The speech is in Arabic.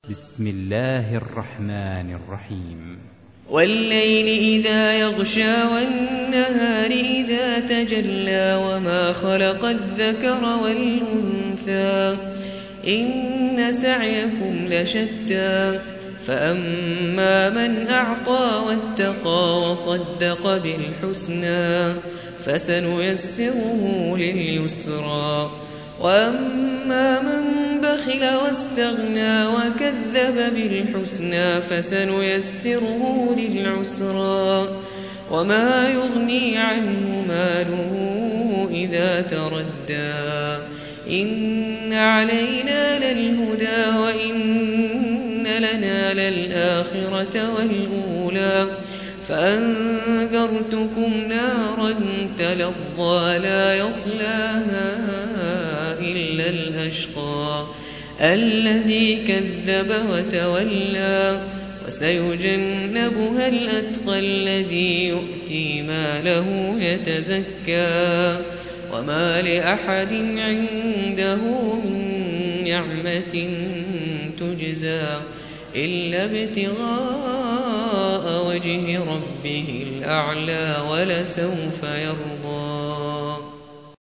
بسم الله الرحمن الرحيم. والليل إذا يغشى والنهار إذا تجلى وما خلق الذكر والأنثى إن سعيكم لشتى فأما من أعطى واتقى وصدق بالحسنى فسنيسره لليسرى وأما من بخل واستغنى وكذب بالحسنى فسنيسره للعسرى وما يغني عنه ماله إذا تردى إن علينا للهدى وإن لنا للآخرة والأولى فأنذرتكم نارا تلظى لا يصلاها إلا الأشقى الذي كذب وتولى وسيجنبها الأتقى الذي يؤتي ماله يتزكى وما لأحد عنده من نعمة تجزى إلا ابتغاء وجه ربه الأعلى ولسوف يرضى.